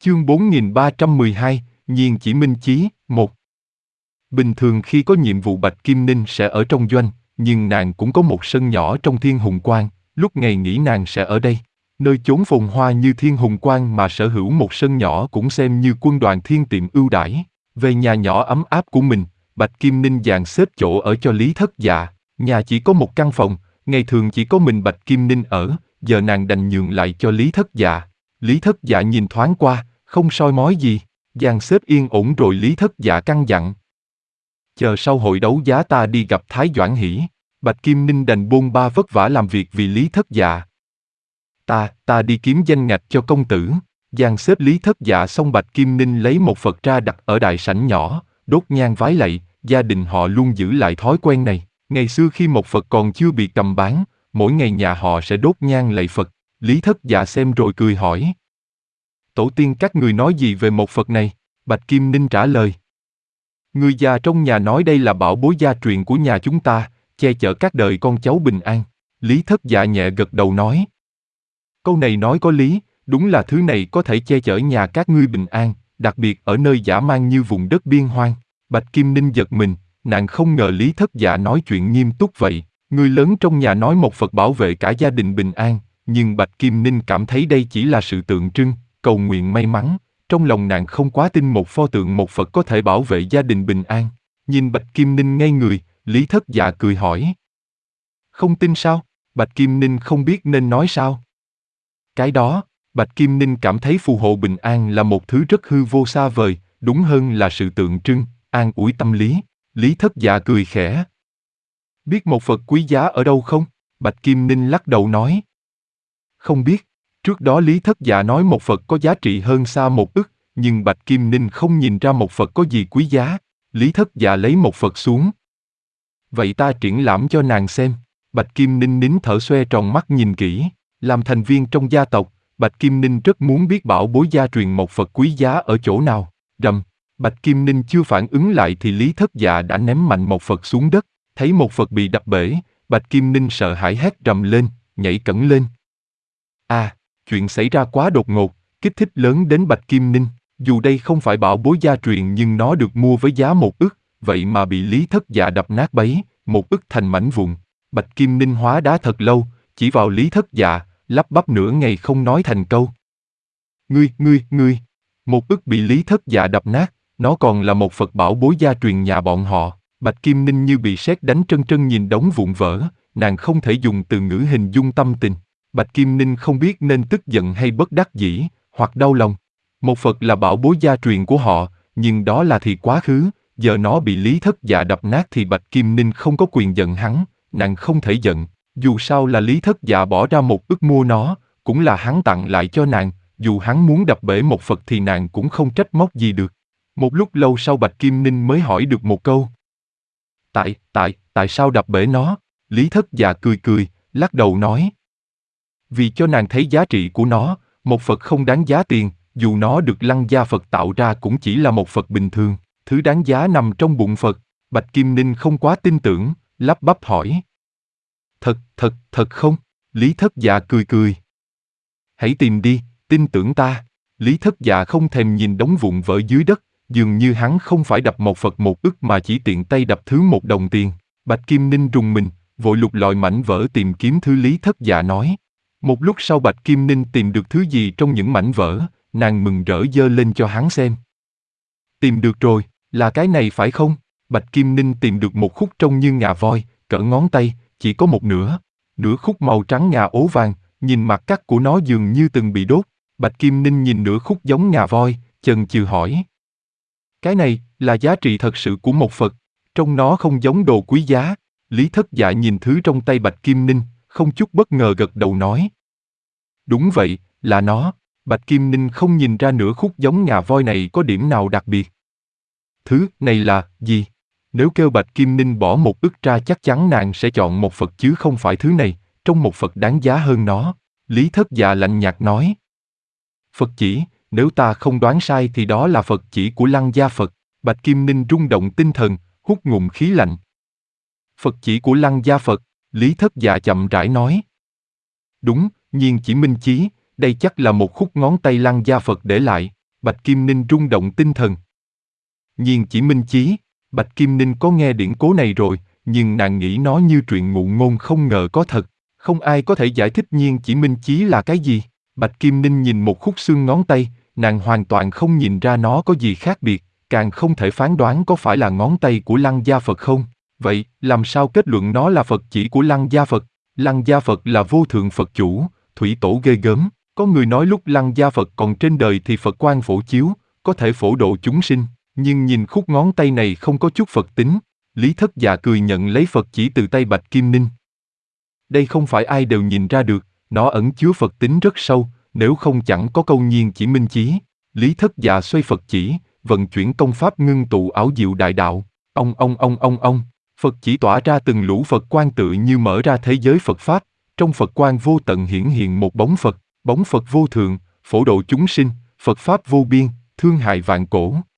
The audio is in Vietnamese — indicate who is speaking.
Speaker 1: Chương 4312, Nhiên chỉ minh chí, 1. Bình thường khi có nhiệm vụ Bạch Kim Ninh sẽ ở trong doanh, nhưng nàng cũng có một sân nhỏ trong Thiên Hùng Quan, lúc ngày nghỉ nàng sẽ ở đây. Nơi chốn phồn hoa như Thiên Hùng Quan mà sở hữu một sân nhỏ cũng xem như quân đoàn thiên tiệm ưu đãi. Về nhà nhỏ ấm áp của mình, Bạch Kim Ninh dàn xếp chỗ ở cho Lý Thất Dạ. Nhà chỉ có một căn phòng, ngày thường chỉ có mình Bạch Kim Ninh ở, giờ nàng đành nhường lại cho Lý Thất Dạ. Lý Thất Dạ nhìn thoáng qua, không soi mói gì, dàn xếp yên ổn rồi Lý Thất Dạ căn dặn. Chờ sau hội đấu giá ta đi gặp Thái Doãn Hỷ. Bạch Kim Ninh đành bôn ba vất vả làm việc vì Lý Thất Dạ. Ta đi kiếm danh ngạch cho công tử. Dàn xếp Lý Thất Dạ xong Bạch Kim Ninh lấy một Phật ra đặt ở đại sảnh nhỏ, đốt nhang vái lạy, gia đình họ luôn giữ lại thói quen này. Ngày xưa khi một Phật còn chưa bị cầm bán, mỗi ngày nhà họ sẽ đốt nhang lạy Phật. Lý Thất Dạ xem rồi cười hỏi. Tổ tiên các người nói gì về một Phật này? Bạch Kim Ninh trả lời. Người già trong nhà nói đây là bảo bối gia truyền của nhà chúng ta, che chở các đời con cháu bình an. Lý Thất Dạ nhẹ gật đầu nói. Câu này nói có lý, đúng là thứ này có thể che chở nhà các ngươi bình an, đặc biệt ở nơi dã man như vùng đất biên hoang. Bạch Kim Ninh giật mình, nàng không ngờ Lý Thất Dạ nói chuyện nghiêm túc vậy. Người lớn trong nhà nói một Phật bảo vệ cả gia đình bình an, nhưng Bạch Kim Ninh cảm thấy đây chỉ là sự tượng trưng, cầu nguyện may mắn. Trong lòng nàng không quá tin một pho tượng một Phật có thể bảo vệ gia đình bình an. Nhìn Bạch Kim Ninh ngây người, Lý Thất Dạ cười hỏi. Không tin sao? Bạch Kim Ninh không biết nên nói sao. Cái đó, Bạch Kim Ninh cảm thấy phù hộ bình an là một thứ rất hư vô xa vời, đúng hơn là sự tượng trưng, an ủi tâm lý. Lý Thất Dạ cười khẽ. Biết một Phật quý giá ở đâu không? Bạch Kim Ninh lắc đầu nói. Không biết. Trước đó Lý Thất Dạ nói một Phật có giá trị hơn xa một ức, nhưng Bạch Kim Ninh không nhìn ra một Phật có gì quý giá. Lý Thất Dạ lấy một Phật xuống. Vậy ta triển lãm cho nàng xem. Bạch Kim Ninh nín thở xoe tròn mắt nhìn kỹ. Làm thành viên trong gia tộc, Bạch Kim Ninh rất muốn biết bảo bối gia truyền một Phật quý giá ở chỗ nào. Rầm, Bạch Kim Ninh chưa phản ứng lại thì Lý Thất Dạ đã ném mạnh một Phật xuống đất. Thấy một Phật bị đập bể, Bạch Kim Ninh sợ hãi hét rầm lên, nhảy cẫng lên. Chuyện xảy ra quá đột ngột, kích thích lớn đến Bạch Kim Ninh. Dù đây không phải bảo bối gia truyền nhưng nó được mua với giá một ức, vậy mà bị Lý Thất Dạ đập nát bấy, một ức thành mảnh vụn. Bạch Kim Ninh hóa đá thật lâu, chỉ vào Lý Thất Dạ, lắp bắp nửa ngày không nói thành câu. Ngươi, một ức bị Lý Thất Dạ đập nát, nó còn là một Phật bảo bối gia truyền nhà bọn họ. Bạch Kim Ninh như bị sét đánh trân trân nhìn đống vụn vỡ, nàng không thể dùng từ ngữ hình dung tâm tình. Bạch Kim Ninh không biết nên tức giận hay bất đắc dĩ, hoặc đau lòng. Một Phật là bảo bối gia truyền của họ, nhưng đó là thì quá khứ, giờ nó bị Lý Thất Dạ đập nát thì Bạch Kim Ninh không có quyền giận hắn, nàng không thể giận. Dù sao là Lý Thất Dạ bỏ ra một ức mua nó, cũng là hắn tặng lại cho nàng, dù hắn muốn đập bể một Phật thì nàng cũng không trách móc gì được. Một lúc lâu sau Bạch Kim Ninh mới hỏi được một câu. Tại sao đập bể nó? Lý Thất Dạ cười, lắc đầu nói. Vì cho nàng thấy giá trị của nó, một Phật không đáng giá tiền, dù nó được Lăng Gia Phật tạo ra cũng chỉ là một Phật bình thường, thứ đáng giá nằm trong bụng Phật. Bạch Kim Ninh không quá tin tưởng, lắp bắp hỏi. Thật không? Lý Thất Dạ cười. Hãy tìm đi, tin tưởng ta. Lý Thất Dạ không thèm nhìn đống vụn vỡ dưới đất, dường như hắn không phải đập một Phật một ức mà chỉ tiện tay đập thứ một đồng tiền. Bạch Kim Ninh rùng mình, vội lục lọi mảnh vỡ tìm kiếm thứ Lý Thất Dạ nói. Một lúc sau Bạch Kim Ninh tìm được thứ gì trong những mảnh vỡ, nàng mừng rỡ giơ lên cho hắn xem. Tìm được rồi, là cái này phải không? Bạch Kim Ninh tìm được một khúc trông như ngà voi, cỡ ngón tay, chỉ có một nửa khúc màu trắng ngà ố vàng, nhìn mặt cắt của nó dường như từng bị đốt. Bạch Kim Ninh nhìn nửa khúc giống ngà voi, chần chừ hỏi. Cái này là giá trị thật sự của một Phật, trông nó không giống đồ quý giá. Lý Thất Dạ nhìn thứ trong tay Bạch Kim Ninh, không chút bất ngờ gật đầu nói. Đúng vậy, là nó. Bạch Kim Ninh không nhìn ra nửa khúc giống ngà voi này có điểm nào đặc biệt. Thứ này là gì? Nếu kêu Bạch Kim Ninh bỏ một ức ra chắc chắn nàng sẽ chọn một Phật chứ không phải thứ này, trong một Phật đáng giá hơn nó. Lý Thất Dạ lạnh nhạt nói. Phật chỉ, nếu ta không đoán sai thì đó là Phật chỉ của Lăng Gia Phật. Bạch Kim Ninh rung động tinh thần, hút ngụm khí lạnh. Phật chỉ của Lăng Gia Phật, Lý Thất Dạ chậm rãi nói. Đúng, Nhiên chỉ minh chí, đây chắc là một khúc ngón tay Lăng Gia Phật để lại. Bạch Kim Ninh rung động tinh thần. Nhiên chỉ minh chí, Bạch Kim Ninh có nghe điển cố này rồi, nhưng nàng nghĩ nó như truyện ngụ ngôn không ngờ có thật. Không ai có thể giải thích nhiên chỉ minh chí là cái gì. Bạch Kim Ninh nhìn một khúc xương ngón tay, nàng hoàn toàn không nhìn ra nó có gì khác biệt, càng không thể phán đoán có phải là ngón tay của Lăng Gia Phật không. Vậy, làm sao kết luận nó là Phật chỉ của Lăng Gia Phật? Lăng Gia Phật là vô thượng Phật chủ, thủy tổ ghê gớm. Có người nói lúc Lăng Gia Phật còn trên đời thì Phật quang phổ chiếu, có thể phổ độ chúng sinh, nhưng nhìn khúc ngón tay này không có chút Phật tính. Lý Thất Dạ cười nhận lấy Phật chỉ từ tay Bạch Kim Ninh. Đây không phải ai đều nhìn ra được, nó ẩn chứa Phật tính rất sâu, nếu không chẳng có câu nhiên chỉ minh chí. Lý Thất Dạ xoay Phật chỉ, vận chuyển công pháp ngưng tụ ảo diệu đại đạo. Ông, Phật chỉ tỏa ra từng lũ Phật quang tự như mở ra thế giới Phật pháp. Trong Phật quang vô tận hiển hiện một bóng Phật vô thượng, phổ độ chúng sinh, Phật pháp vô biên, thương hại vạn cổ.